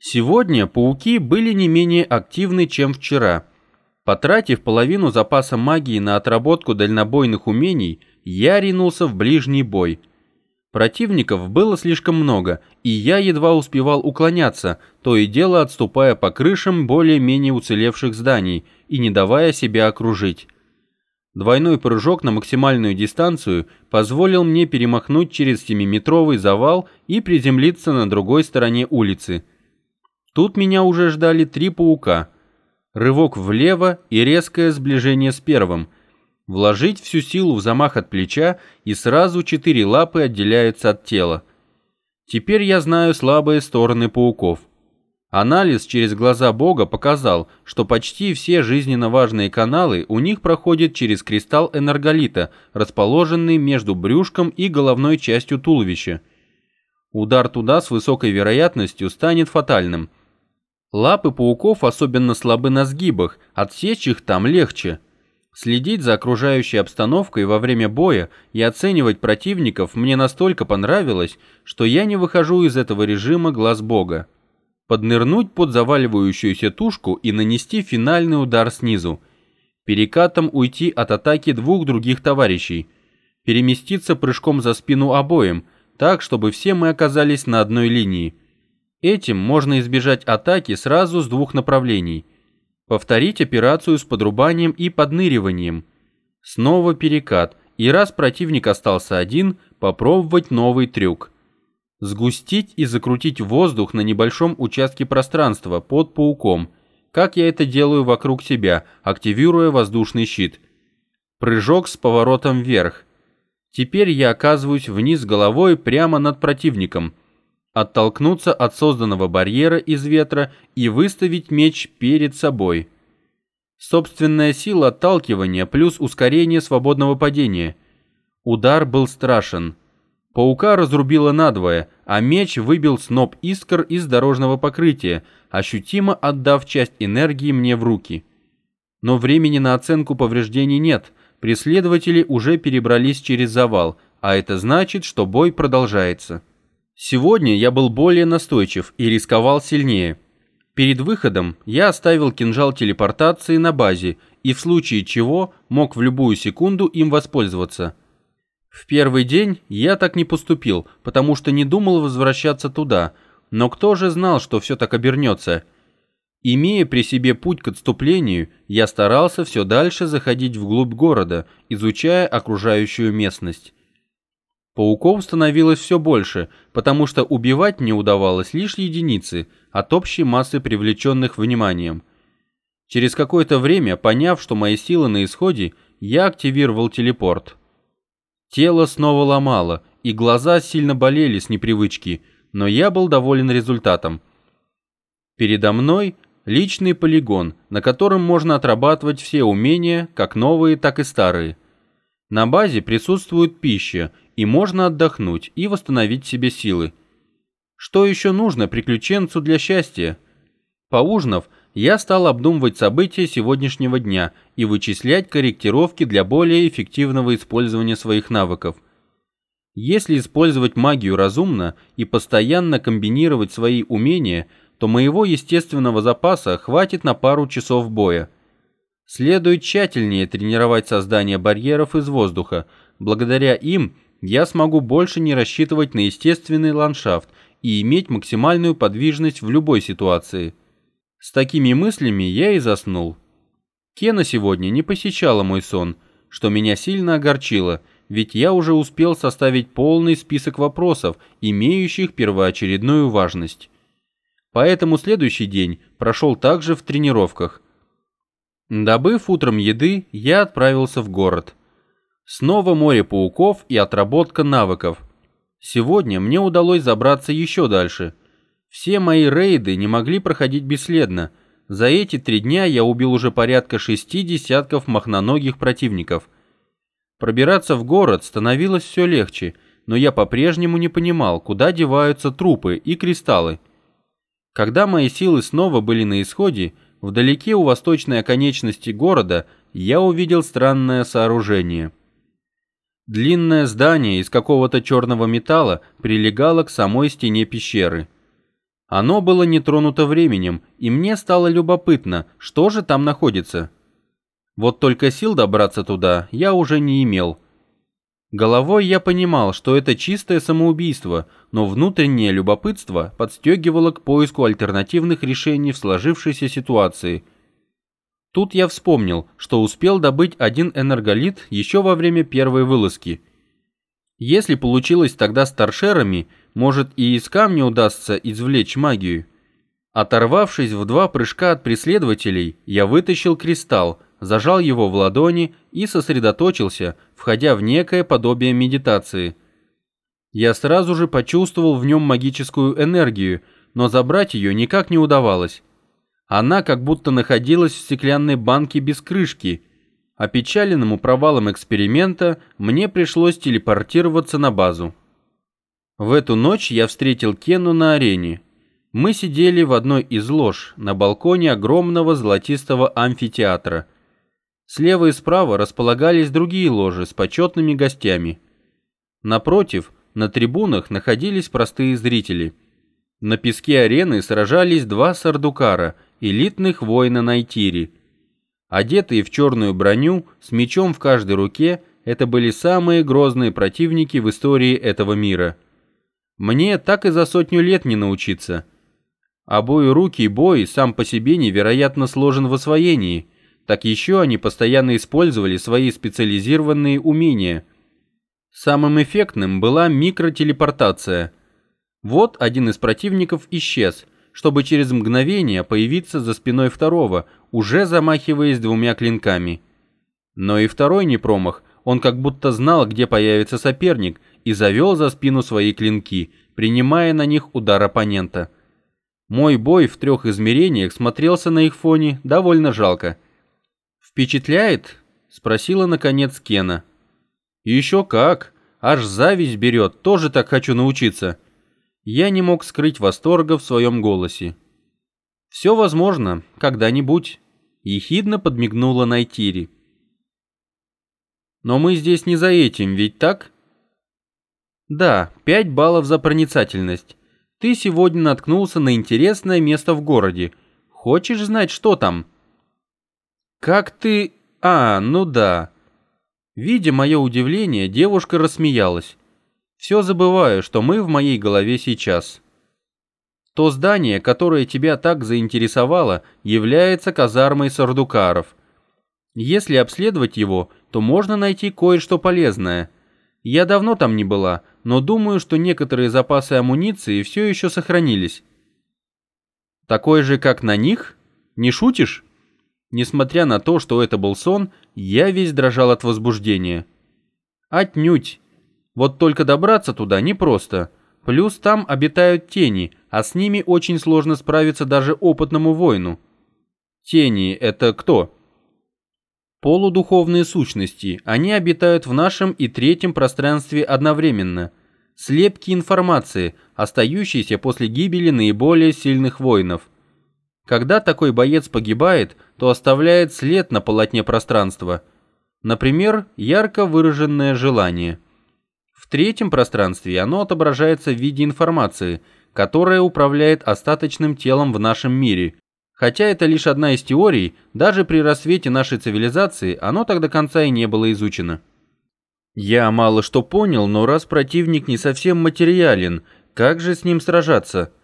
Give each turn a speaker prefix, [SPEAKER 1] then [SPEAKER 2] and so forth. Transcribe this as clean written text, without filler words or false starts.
[SPEAKER 1] Сегодня пауки были не менее активны, чем вчера. Потратив половину запаса магии на отработку дальнобойных умений, я ринулся в ближний бой. Противников было слишком много, и я едва успевал уклоняться, то и дело отступая по крышам более-менее уцелевших зданий и не давая себя окружить. Двойной прыжок на максимальную дистанцию позволил мне перемахнуть через 7-метровый завал и приземлиться на другой стороне улицы. Тут меня уже ждали 3 паука. Рывок влево и резкое сближение с первым. Вложить всю силу в замах от плеча, и сразу 4 лапы отделяются от тела. Теперь я знаю слабые стороны пауков. Анализ через глаза Бога показал, что почти все жизненно важные каналы у них проходят через кристалл энерголита, расположенный между брюшком и головной частью туловища. Удар туда с высокой вероятностью станет фатальным. Лапы пауков особенно слабы на сгибах, отсечь их там легче. Следить за окружающей обстановкой во время боя и оценивать противников мне настолько понравилось, что я не выхожу из этого режима глаз Бога. Поднырнуть под заваливающуюся тушку и нанести финальный удар снизу. Перекатом уйти от атаки 2 других товарищей. Переместиться прыжком за спину обоим, так, чтобы все мы оказались на одной линии. Этим можно избежать атаки сразу с 2 направлений. Повторить операцию с подрубанием и подныриванием. Снова перекат, и раз противник остался один, попробовать новый трюк. Сгустить и закрутить воздух на небольшом участке пространства под пауком, как я это делаю вокруг себя, активируя воздушный щит. Прыжок с поворотом вверх. Теперь я оказываюсь вниз головой прямо над противником. Оттолкнуться от созданного барьера из ветра и выставить меч перед собой. Собственная сила отталкивания плюс ускорение свободного падения. Удар был страшен. Паука разрубило надвое, а меч выбил сноп искр из дорожного покрытия, ощутимо отдав часть энергии мне в руки. Но времени на оценку повреждений нет, преследователи уже перебрались через завал, а это значит, что бой продолжается. Сегодня я был более настойчив и рисковал сильнее. Перед выходом я оставил кинжал телепортации на базе и в случае чего мог в любую секунду им воспользоваться. В первый день я так не поступил, потому что не думал возвращаться туда, но кто же знал, что все так обернется? Имея при себе путь к отступлению, я старался все дальше заходить вглубь города, изучая окружающую местность. Пауков становилось все больше, потому что убивать мне удавалось лишь единицы от общей массы привлеченных вниманием. Через какое-то время, поняв, что мои силы на исходе, я активировал телепорт. Тело снова ломало, и глаза сильно болели с непривычки, но я был доволен результатом. Передо мной личный полигон, на котором можно отрабатывать все умения, как новые, так и старые. На базе присутствует пища, и можно отдохнуть и восстановить себе силы. Что еще нужно приключенцу для счастья? Поужинав, я стал обдумывать события сегодняшнего дня и вычислять корректировки для более эффективного использования своих навыков. Если использовать магию разумно и постоянно комбинировать свои умения, то моего естественного запаса хватит на пару часов боя. Следует тщательнее тренировать создание барьеров из воздуха. Благодаря им я смогу больше не рассчитывать на естественный ландшафт и иметь максимальную подвижность в любой ситуации. С такими мыслями я и заснул. Кена сегодня не посещала мой сон, что меня сильно огорчило, ведь я уже успел составить полный список вопросов, имеющих первоочередную важность. Поэтому следующий день прошел также в тренировках. Добыв утром еды, я отправился в город. Снова море пауков и отработка навыков. Сегодня мне удалось забраться еще дальше. Все мои рейды не могли проходить бесследно. За эти 3 дня я убил уже порядка 6 десятков мохноногих противников. Пробираться в город становилось все легче, но я по-прежнему не понимал, куда деваются трупы и кристаллы. Когда мои силы снова были на исходе, вдалеке у восточной оконечности города я увидел странное сооружение. Длинное здание из какого-то черного металла прилегало к самой стене пещеры. Оно было не тронуто временем, и мне стало любопытно, что же там находится. Вот только сил добраться туда я уже не имел. Головой я понимал, что это чистое самоубийство, но внутреннее любопытство подстегивало к поиску альтернативных решений в сложившейся ситуации. Тут я вспомнил, что успел добыть один энерголит еще во время первой вылазки. Если получилось тогда с торшерами, может и из камня удастся извлечь магию. Оторвавшись в 2 прыжка от преследователей, я вытащил кристалл, зажал его в ладони и сосредоточился, входя в некое подобие медитации. Я сразу же почувствовал в нем магическую энергию, но забрать ее никак не удавалось. Она как будто находилась в стеклянной банке без крышки. Опечаленному провалом эксперимента мне пришлось телепортироваться на базу. В эту ночь я встретил Кену на арене. Мы сидели в одной из лож на балконе огромного золотистого амфитеатра. Слева и справа располагались другие ложи с почетными гостями. Напротив, на трибунах находились простые зрители. На песке арены сражались 2 сардукара, элитных воина Найтири. Одетые в черную броню, с мечом в каждой руке, это были самые грозные противники в истории этого мира. Мне так и за 100 лет не научиться. Обоюрукий бой сам по себе невероятно сложен в освоении, так еще они постоянно использовали свои специализированные умения. Самым эффектным была микротелепортация. Вот один из противников исчез, чтобы через мгновение появиться за спиной второго, уже замахиваясь 2 клинками. Но и второй не промах, он как будто знал, где появится соперник, и завел за спину свои клинки, принимая на них удар оппонента. Мой бой в 3 измерениях смотрелся на их фоне довольно жалко. «Впечатляет?» — спросила наконец Кена. «Еще как! Аж зависть берет, тоже так хочу научиться!» Я не мог скрыть восторга в своем голосе. «Все возможно, когда-нибудь», — ехидно подмигнула Найтири. «Но мы здесь не за этим, ведь так?» «Да, 5 баллов за проницательность. Ты сегодня наткнулся на интересное место в городе. Хочешь знать, что там?» «Как ты... ну да». Видя мое удивление, девушка рассмеялась. «Все забываю, что мы в моей голове сейчас. То здание, которое тебя так заинтересовало, является казармой сардукаров. Если обследовать его, то можно найти кое-что полезное. Я давно там не была, но думаю, что некоторые запасы амуниции все еще сохранились». «Такой же, как на них? Не шутишь?» Несмотря на то, что это был сон, я весь дрожал от возбуждения. «Отнюдь. Вот только добраться туда непросто. Плюс там обитают тени, а с ними очень сложно справиться даже опытному воину». «Тени — это кто?» «Полудуховные сущности. Они обитают в нашем и 3-м пространстве одновременно. Слепки информации, остающиеся после гибели наиболее сильных воинов. Когда такой боец погибает, то оставляет след на полотне пространства. Например, ярко выраженное желание. В 3-м пространстве оно отображается в виде информации, которая управляет остаточным телом в нашем мире. Хотя это лишь одна из теорий, даже при рассвете нашей цивилизации оно так до конца и не было изучено. Я мало что понял, но раз противник не совсем материален, как же с ним сражаться?